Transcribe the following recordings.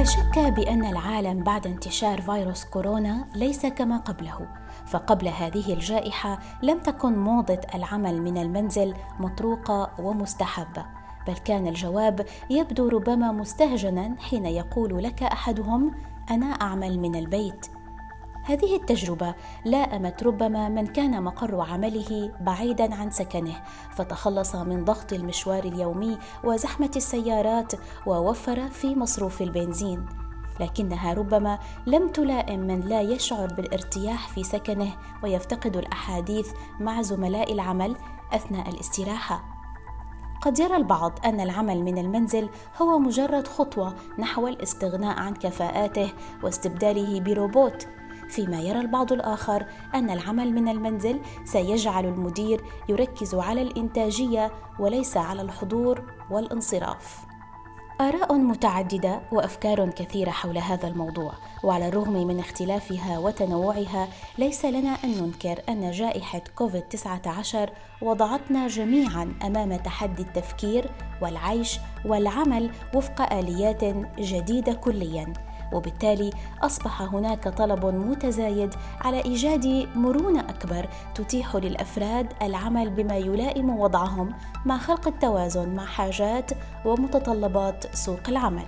لا شك بأن العالم بعد انتشار فيروس كورونا ليس كما قبله، فقبل هذه الجائحة لم تكن موضة العمل من المنزل مطروقة ومستحبة، بل كان الجواب يبدو ربما مستهجنا حين يقول لك أحدهم: أنا أعمل من البيت. هذه التجربة لائمت ربما من كان مقر عمله بعيداً عن سكنه، فتخلص من ضغط المشوار اليومي وزحمة السيارات ووفر في مصروف البنزين، لكنها ربما لم تلائم من لا يشعر بالارتياح في سكنه ويفتقد الأحاديث مع زملاء العمل أثناء الاستراحة. قد يرى البعض أن العمل من المنزل هو مجرد خطوة نحو الاستغناء عن كفاءاته واستبداله بروبوت، فيما يرى البعض الآخر أن العمل من المنزل سيجعل المدير يركز على الإنتاجية وليس على الحضور والانصراف. آراء متعددة وأفكار كثيرة حول هذا الموضوع، وعلى الرغم من اختلافها وتنوعها ليس لنا أن ننكر أن جائحة كوفيد-19 وضعتنا جميعاً أمام تحدي التفكير والعيش والعمل وفق آليات جديدة كلياً، وبالتالي أصبح هناك طلب متزايد على إيجاد مرونة أكبر تتيح للأفراد العمل بما يلائم وضعهم مع خلق التوازن مع حاجات ومتطلبات سوق العمل.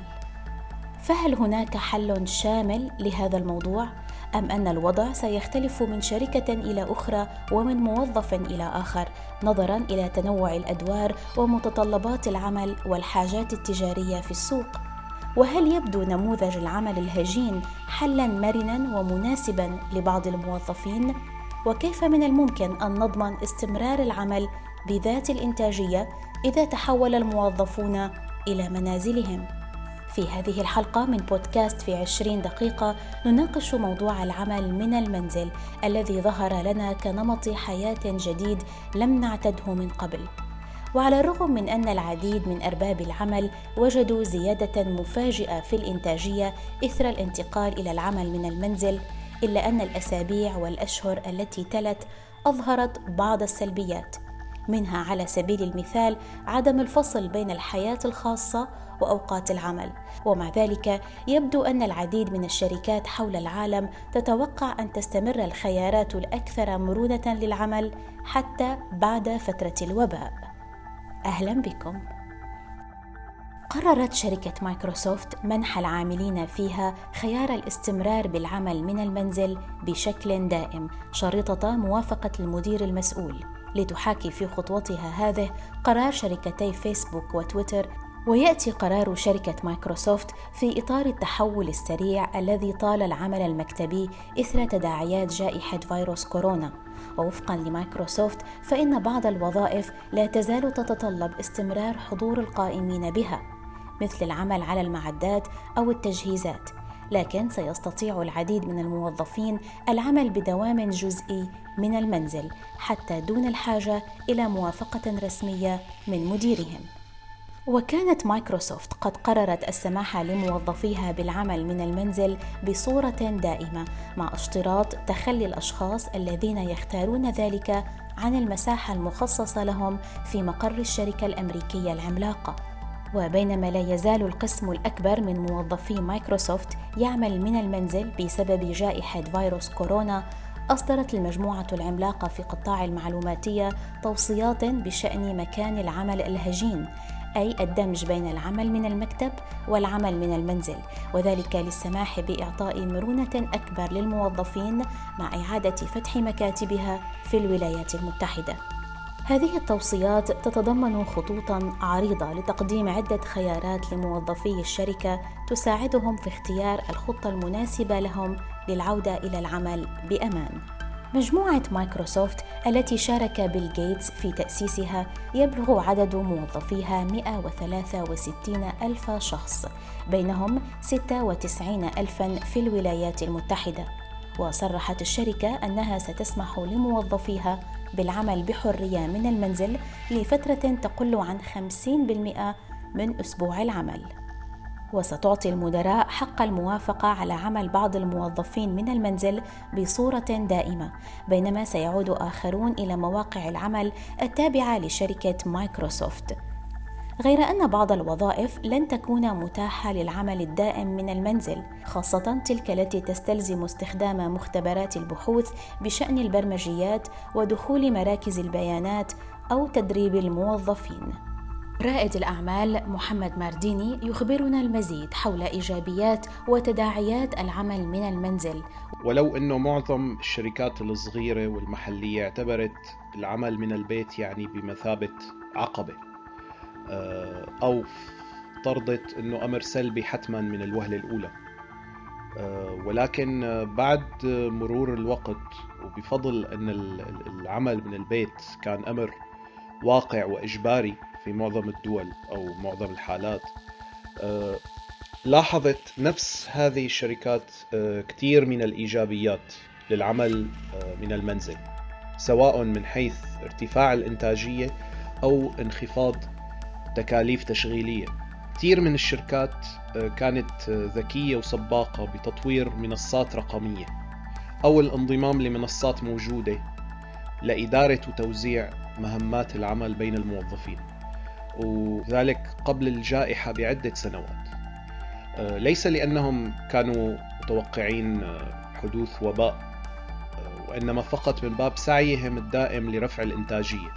فهل هناك حل شامل لهذا الموضوع؟ أم أن الوضع سيختلف من شركة إلى أخرى ومن موظف إلى آخر نظراً إلى تنوع الأدوار ومتطلبات العمل والحاجات التجارية في السوق؟ وهل يبدو نموذج العمل الهجين حلاً مرناً ومناسباً لبعض الموظفين؟ وكيف من الممكن أن نضمن استمرار العمل بذات الإنتاجية إذا تحول الموظفون إلى منازلهم؟ في هذه الحلقة من بودكاست في 20 دقيقة نناقش موضوع العمل من المنزل الذي ظهر لنا كنمط حياة جديد لم نعتده من قبل. وعلى الرغم من أن العديد من أرباب العمل وجدوا زيادة مفاجئة في الإنتاجية إثر الانتقال إلى العمل من المنزل، إلا أن الأسابيع والأشهر التي تلت أظهرت بعض السلبيات، منها على سبيل المثال عدم الفصل بين الحياة الخاصة وأوقات العمل. ومع ذلك يبدو أن العديد من الشركات حول العالم تتوقع أن تستمر الخيارات الأكثر مرونة للعمل حتى بعد فترة الوباء. أهلا بكم. قررت شركة مايكروسوفت منح العاملين فيها خيار الاستمرار بالعمل من المنزل بشكل دائم شريطة موافقة المدير المسؤول، لتحاكي في خطوتها هذه قرار شركتي فيسبوك وتويتر. ويأتي قرار شركة مايكروسوفت في إطار التحول السريع الذي طال العمل المكتبي إثر تداعيات جائحة فيروس كورونا. ووفقاً لمايكروسوفت فإن بعض الوظائف لا تزال تتطلب استمرار حضور القائمين بها، مثل العمل على المعدات أو التجهيزات، لكن سيستطيع العديد من الموظفين العمل بدوام جزئي من المنزل حتى دون الحاجة إلى موافقة رسمية من مديرهم. وكانت مايكروسوفت قد قررت السماح لموظفيها بالعمل من المنزل بصورة دائمة، مع اشتراط تخلي الأشخاص الذين يختارون ذلك عن المساحة المخصصة لهم في مقر الشركة الأمريكية العملاقة. وبينما لا يزال القسم الأكبر من موظفي مايكروسوفت يعمل من المنزل بسبب جائحة فيروس كورونا، أصدرت المجموعة العملاقة في قطاع المعلوماتية توصيات بشأن مكان العمل الهجين، أي الدمج بين العمل من المكتب والعمل من المنزل، وذلك للسماح بإعطاء مرونة أكبر للموظفين مع إعادة فتح مكاتبها في الولايات المتحدة. هذه التوصيات تتضمن خطوطاً عريضة لتقديم عدة خيارات لموظفي الشركة تساعدهم في اختيار الخطة المناسبة لهم للعودة إلى العمل بأمان. مجموعة مايكروسوفت التي شارك بيل غيتس في تأسيسها يبلغ عدد موظفيها 163 ألف شخص، بينهم 96 ألفاً في الولايات المتحدة. وصرحت الشركة أنها ستسمح لموظفيها بالعمل بحرية من المنزل لفترة تقل عن 50% من أسبوع العمل. وستعطي المدراء حق الموافقة على عمل بعض الموظفين من المنزل بصورة دائمة، بينما سيعود آخرون إلى مواقع العمل التابعة لشركة مايكروسوفت. غير أن بعض الوظائف لن تكون متاحة للعمل الدائم من المنزل، خاصة تلك التي تستلزم استخدام مختبرات البحوث بشأن البرمجيات ودخول مراكز البيانات أو تدريب الموظفين. رائد الأعمال محمد مارديني يخبرنا المزيد حول إيجابيات وتداعيات العمل من المنزل. ولو أنه معظم الشركات الصغيرة والمحلية اعتبرت العمل من البيت يعني بمثابة عقبة أو افترضت أنه أمر سلبي حتما من الوهلة الأولى، ولكن بعد مرور الوقت وبفضل أن العمل من البيت كان أمر واقع وإجباري في معظم الدول أو معظم الحالات، لاحظت نفس هذه الشركات كثير من الإيجابيات للعمل من المنزل، سواء من حيث ارتفاع الإنتاجية أو انخفاض تكاليف تشغيلية. كثير من الشركات كانت ذكية وسباقة بتطوير منصات رقمية أو الانضمام لمنصات موجودة لإدارة وتوزيع مهمات العمل بين الموظفين، وذلك قبل الجائحة بعدة سنوات، ليس لأنهم كانوا متوقعين حدوث وباء، وإنما فقط من باب سعيهم الدائم لرفع الإنتاجية،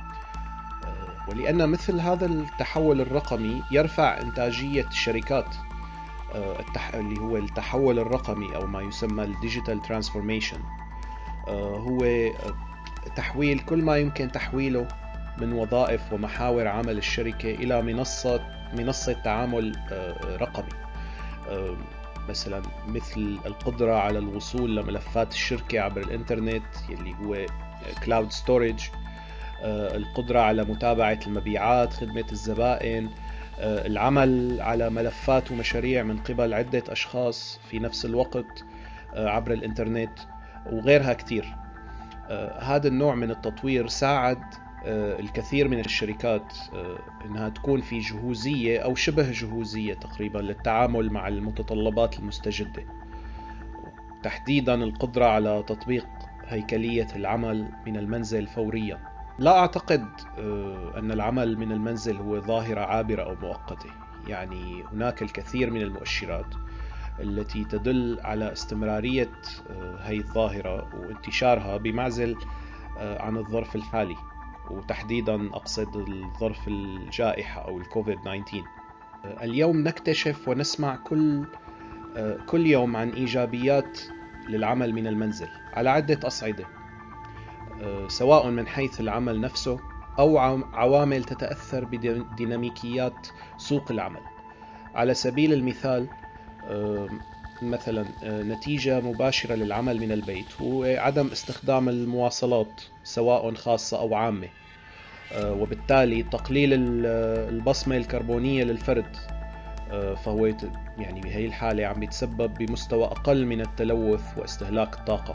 ولأن مثل هذا التحول الرقمي يرفع إنتاجية الشركات، اللي هو التحول الرقمي أو ما يسمى الديجيتال ترانسفورميشن، هو تحويل كل ما يمكن تحويله من وظائف ومحاور عمل الشركة إلى منصة تعامل رقمي، مثلا مثل القدرة على الوصول لملفات الشركة عبر الإنترنت اللي هو كلاود ستورج، القدرة على متابعة المبيعات، خدمة الزبائن، العمل على ملفات ومشاريع من قبل عدة أشخاص في نفس الوقت عبر الإنترنت وغيرها كتير. هذا النوع من التطوير ساعد الكثير من الشركات إنها تكون في جهوزية أو شبه جهوزية تقريبا للتعامل مع المتطلبات المستجدة، تحديدا القدرة على تطبيق هيكلية العمل من المنزل فوريا. لا أعتقد أن العمل من المنزل هو ظاهرة عابرة أو مؤقتة، يعني هناك الكثير من المؤشرات التي تدل على استمرارية هذه الظاهرة وانتشارها بمعزل عن الظرف الحالي، وتحديدا أقصد الظرف الجائحة أو الكوفيد 19. اليوم نكتشف ونسمع كل يوم عن إيجابيات للعمل من المنزل على عدة أصعدة، سواء من حيث العمل نفسه أو عوامل تتأثر بديناميكيات سوق العمل. على سبيل المثال، مثلا نتيجة مباشرة للعمل من البيت هو عدم استخدام المواصلات سواء خاصة أو عامة، وبالتالي تقليل البصمة الكربونية للفرد، فهو يعني بهذه الحالة عم يتسبب بمستوى أقل من التلوث واستهلاك الطاقة.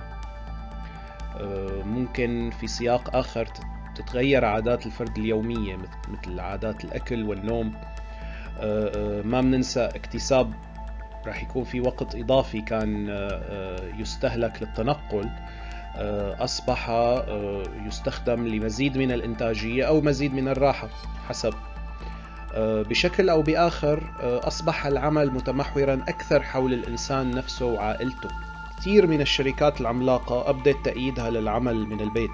ممكن في سياق آخر تتغير عادات الفرد اليومية مثل عادات الأكل والنوم. ما بننسى اكتساب راح يكون في وقت إضافي كان يستهلك للتنقل، أصبح يستخدم لمزيد من الإنتاجية أو مزيد من الراحة حسب. بشكل أو بآخر أصبح العمل متمحورا أكثر حول الإنسان نفسه وعائلته. كثير من الشركات العملاقة أبدت تأييدها للعمل من البيت،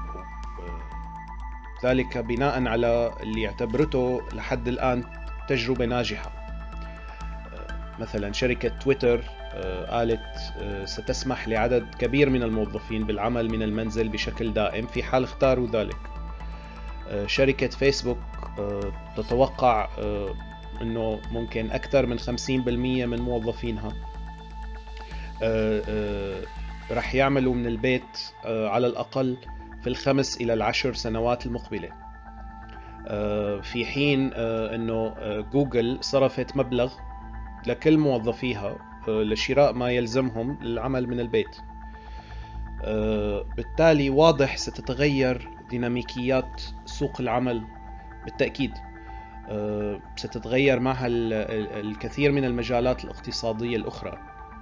ذلك بناء على اللي اعتبرته لحد الآن تجربة ناجحة. مثلا شركة تويتر قالت ستسمح لعدد كبير من الموظفين بالعمل من المنزل بشكل دائم في حال اختاروا ذلك. شركة فيسبوك تتوقع أنه ممكن أكثر من 50% من موظفينها رح يعملوا من البيت على الأقل في 5 إلى 10 سنوات المقبلة، في حين أنه جوجل صرفت مبلغ لكل موظفيها لشراء ما يلزمهم للعمل من البيت. بالتالي واضح ستتغير ديناميكيات سوق العمل بالتأكيد، ستتغير معها الكثير من المجالات الاقتصادية الأخرى.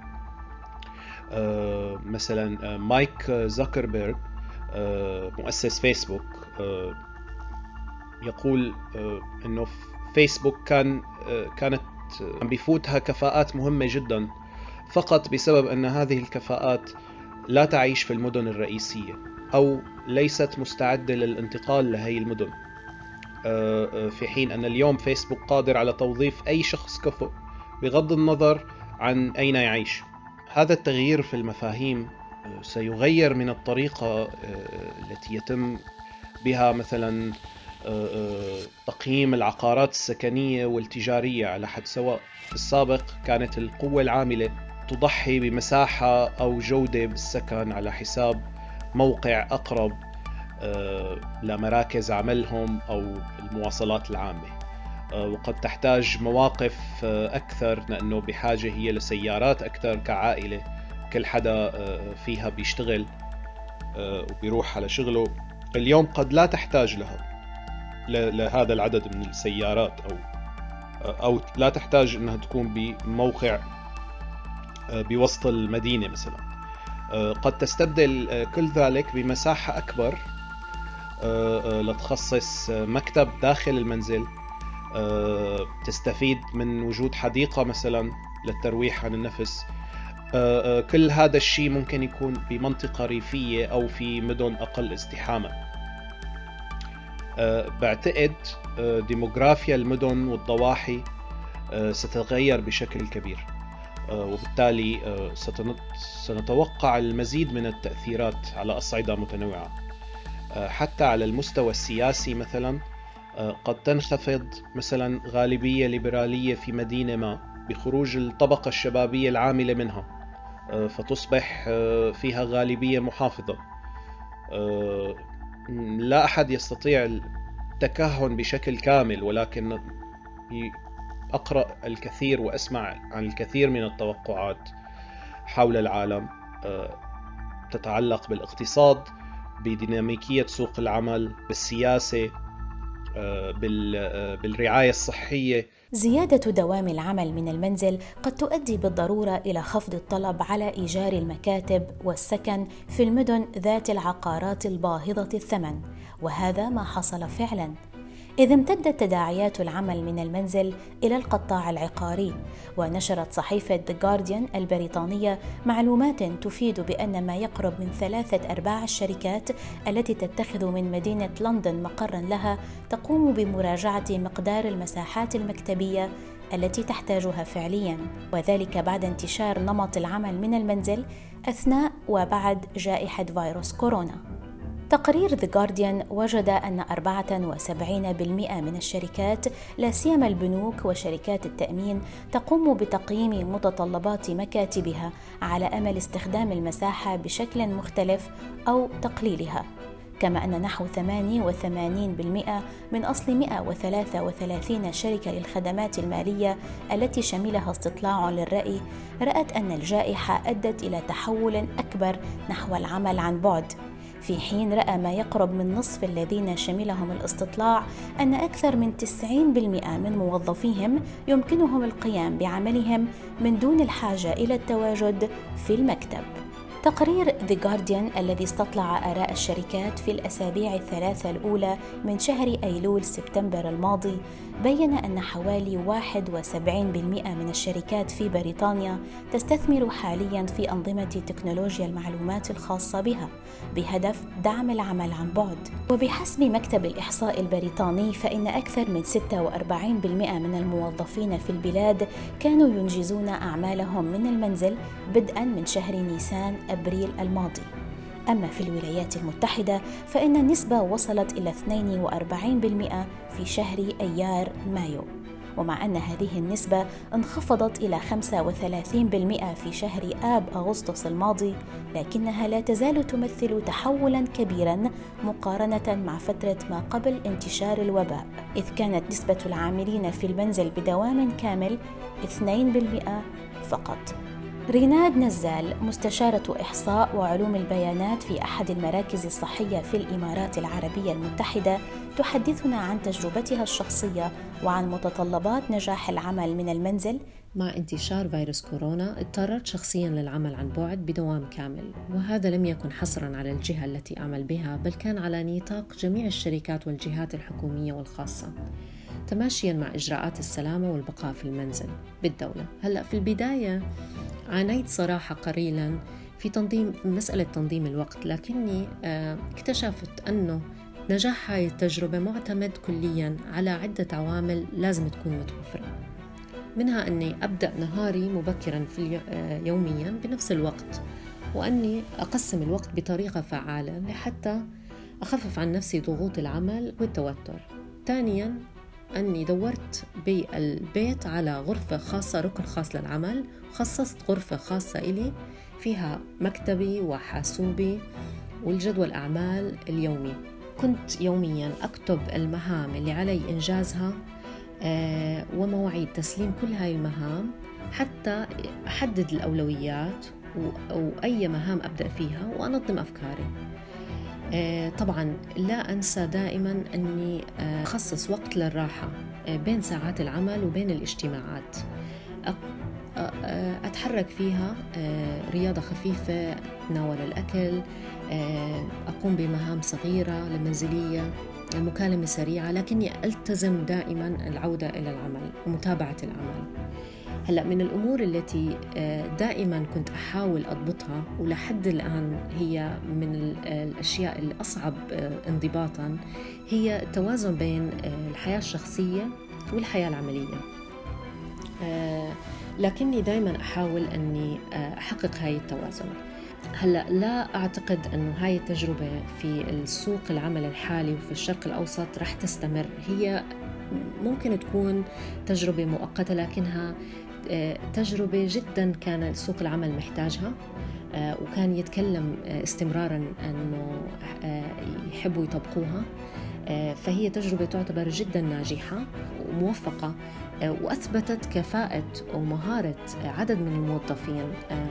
مثلا مايك زوكربيرغ مؤسس فيسبوك يقول أنه فيسبوك كانت عم بيفوتها كفاءات مهمة جدا، فقط بسبب أن هذه الكفاءات لا تعيش في المدن الرئيسية أو ليست مستعدة للانتقال لهي المدن، في حين أن اليوم فيسبوك قادر على توظيف أي شخص كفؤ بغض النظر عن أين يعيش. هذا التغيير في المفاهيم سيغير من الطريقة التي يتم بها مثلا تقييم العقارات السكنية والتجارية على حد سواء. في السابق كانت القوة العاملة تضحي بمساحة أو جودة بالسكن على حساب موقع أقرب لمراكز عملهم أو المواصلات العامة، وقد تحتاج مواقف أكثر لأنه بحاجة هي لسيارات أكثر كعائلة، كل حدا فيها بيشتغل وبيروح على شغله. اليوم قد لا تحتاج لهذا العدد من السيارات أو لا تحتاج أنها تكون بموقع بوسط المدينة مثلا. قد تستبدل كل ذلك بمساحة أكبر لتخصص مكتب داخل المنزل، تستفيد من وجود حديقة مثلا للترويح عن النفس. كل هذا الشيء ممكن يكون بمنطقة ريفية أو في مدن أقل ازدحاما. بعتقد ديموغرافيا المدن والضواحي ستتغير بشكل كبير، وبالتالي سنتوقع المزيد من التأثيرات على أصعدة متنوعة. حتى على المستوى السياسي مثلا قد تنخفض مثلا غالبية ليبرالية في مدينة ما بخروج الطبقة الشبابية العاملة منها، فتصبح فيها غالبية محافظة. لا أحد يستطيع التكهن بشكل كامل، ولكن أقرأ الكثير وأسمع عن الكثير من التوقعات حول العالم تتعلق بالاقتصاد، بديناميكية سوق العمل، بالسياسة، بالرعاية الصحية. زيادة دوام العمل من المنزل قد تؤدي بالضرورة إلى خفض الطلب على إيجار المكاتب والسكن في المدن ذات العقارات الباهظة الثمن، وهذا ما حصل فعلاً، إذ امتدت تداعيات العمل من المنزل إلى القطاع العقاري. ونشرت صحيفة The Guardian البريطانية معلومات تفيد بأن ما يقرب من 3/4 الشركات التي تتخذ من مدينة لندن مقراً لها تقوم بمراجعة مقدار المساحات المكتبية التي تحتاجها فعلياً، وذلك بعد انتشار نمط العمل من المنزل أثناء وبعد جائحة فيروس كورونا. تقرير The Guardian وجد أن 74% من الشركات، لا سيما البنوك وشركات التأمين، تقوم بتقييم متطلبات مكاتبها على أمل استخدام المساحة بشكل مختلف أو تقليلها، كما أن نحو 88% من أصل 133 شركة للخدمات المالية التي شملها استطلاع للرأي رأت أن الجائحة أدت إلى تحول أكبر نحو العمل عن بعد، في حين رأى ما يقرب من نصف الذين شملهم الاستطلاع أن أكثر من 90% من موظفيهم يمكنهم القيام بعملهم من دون الحاجة إلى التواجد في المكتب. تقرير The Guardian الذي استطلع آراء الشركات في الأسابيع الثلاثة الأولى من شهر أيلول سبتمبر الماضي بيّن أن حوالي 71% من الشركات في بريطانيا تستثمر حالياً في أنظمة تكنولوجيا المعلومات الخاصة بها بهدف دعم العمل عن بعد. وبحسب مكتب الإحصاء البريطاني فإن أكثر من 46% من الموظفين في البلاد كانوا ينجزون أعمالهم من المنزل بدءاً من شهر نيسان أبريل الماضي. أما في الولايات المتحدة فإن النسبة وصلت إلى 42% في شهر أيار مايو، ومع أن هذه النسبة انخفضت إلى 35% في شهر آب أغسطس الماضي، لكنها لا تزال تمثل تحولاً كبيراً مقارنة مع فترة ما قبل انتشار الوباء، إذ كانت نسبة العاملين في المنزل بدوام كامل 2% فقط. ريناد نزال مستشارة إحصاء وعلوم البيانات في أحد المراكز الصحية في الإمارات العربية المتحدة تحدثنا عن تجربتها الشخصية وعن متطلبات نجاح العمل من المنزل. مع انتشار فيروس كورونا اضطررت شخصياً للعمل عن بعد بدوام كامل، وهذا لم يكن حصراً على الجهة التي أعمل بها، بل كان على نطاق جميع الشركات والجهات الحكومية والخاصة. تماشياً مع إجراءات السلامة والبقاء في المنزل بالدولة. هلأ في البداية عانيت صراحة قليلاً في مسألة تنظيم الوقت، لكني اكتشفت أنه نجاح هاي التجربة معتمد كلياً على عدة عوامل لازم تكون متوفرة، منها أني أبدأ نهاري مبكراً يومياً بنفس الوقت، وأني أقسم الوقت بطريقة فعالة لحتى أخفف عن نفسي ضغوط العمل والتوتر. ثانياً أني دورت بالبيت على غرفة خاصة، ركن خاص للعمل، خصصت غرفة خاصة إلي فيها مكتبي وحاسوبي والجدول أعمال اليومي. كنت يومياً أكتب المهام اللي علي إنجازها ومواعيد تسليم كل هاي المهام حتى أحدد الأولويات وأي مهام أبدأ فيها وأنظم أفكاري. طبعاً لا أنسى دائماً أني أخصص وقت للراحة بين ساعات العمل وبين الاجتماعات، أتحرك فيها، رياضة خفيفة، أتناول الأكل، أقوم بمهام صغيرة لمنزلية، مكالمة سريعة، لكني ألتزم دائماً العودة إلى العمل ومتابعة العمل. هلأ من الأمور التي دائماً كنت أحاول أضبطها ولحد الآن هي من الأشياء الأصعب انضباطاً هي التوازن بين الحياة الشخصية والحياة العملية، لكني دائماً أحاول أني أحقق هاي التوازن. هلأ لا أعتقد أنه هاي التجربة في السوق العمل الحالي وفي الشرق الأوسط رح تستمر، هي ممكن تكون تجربة مؤقتة لكنها تجربة جداً كان سوق العمل محتاجها، وكان يتكلم استمراراً أنه يحبوا يطبقوها، فهي تجربة تعتبر جداً ناجحة وموفقة، وأثبتت كفاءة ومهارة عدد من الموظفين،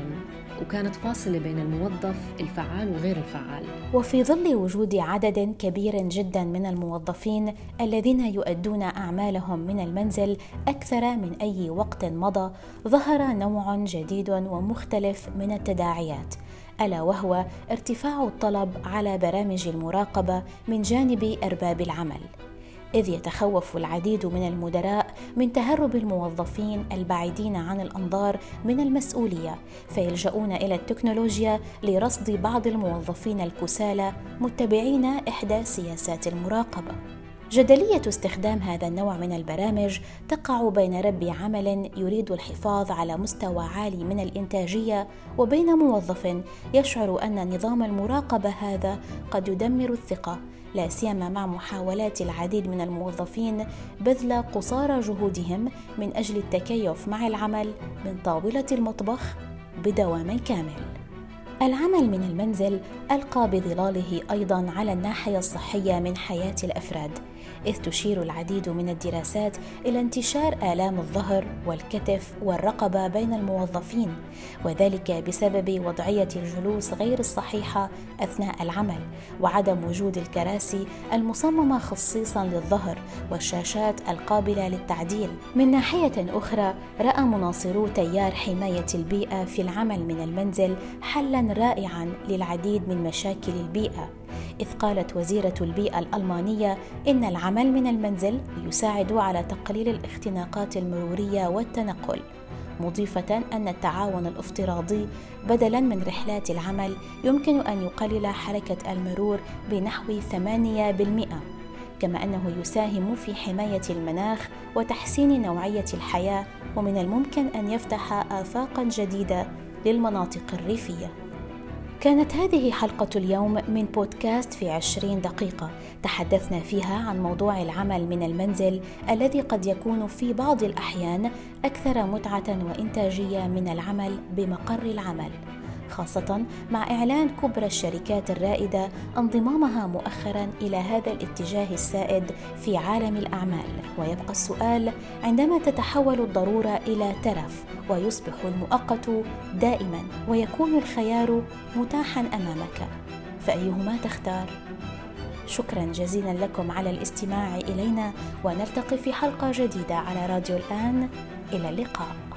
وكانت فاصلة بين الموظف الفعال وغير الفعال. وفي ظل وجود عدد كبير جدا من الموظفين الذين يؤدون أعمالهم من المنزل أكثر من أي وقت مضى، ظهر نوع جديد ومختلف من التداعيات، ألا وهو ارتفاع الطلب على برامج المراقبة من جانب أرباب العمل، إذ يتخوف العديد من المدراء من تهرب الموظفين البعيدين عن الأنظار من المسؤولية، فيلجؤون إلى التكنولوجيا لرصد بعض الموظفين الكسالى متبعين إحدى سياسات المراقبة. جدلية استخدام هذا النوع من البرامج تقع بين رب عمل يريد الحفاظ على مستوى عالي من الإنتاجية وبين موظف يشعر أن نظام المراقبة هذا قد يدمر الثقة، لا سيما مع محاولات العديد من الموظفين بذل قصارى جهودهم من أجل التكيف مع العمل من طاولة المطبخ بدوام كامل. العمل من المنزل ألقى بظلاله أيضاً على الناحية الصحية من حياة الأفراد، إذ تشير العديد من الدراسات إلى انتشار آلام الظهر والكتف والرقبة بين الموظفين، وذلك بسبب وضعية الجلوس غير الصحيحة أثناء العمل، وعدم وجود الكراسي المصممة خصيصاً للظهر والشاشات القابلة للتعديل. من ناحية أخرى، رأى مناصرو تيار حماية البيئة في العمل من المنزل حلاً رائعاً للعديد من مشاكل البيئة، إذ قالت وزيرة البيئة الألمانية إن العمل من المنزل يساعد على تقليل الاختناقات المرورية والتنقل، مضيفة أن التعاون الافتراضي بدلاً من رحلات العمل يمكن أن يقلل حركة المرور بنحو 8%، كما أنه يساهم في حماية المناخ وتحسين نوعية الحياة، ومن الممكن أن يفتح آفاقاً جديدة للمناطق الريفية. كانت هذه حلقة اليوم من بودكاست في 20 دقيقة، تحدثنا فيها عن موضوع العمل من المنزل الذي قد يكون في بعض الأحيان أكثر متعة وإنتاجية من العمل بمقر العمل، خاصة مع إعلان كبرى الشركات الرائدة انضمامها مؤخراً إلى هذا الاتجاه السائد في عالم الأعمال. ويبقى السؤال: عندما تتحول الضرورة إلى ترف ويصبح المؤقت دائماً ويكون الخيار متاحاً أمامك، فأيهما تختار؟ شكراً جزيلاً لكم على الاستماع إلينا، ونلتقي في حلقة جديدة على راديو الآن. إلى اللقاء.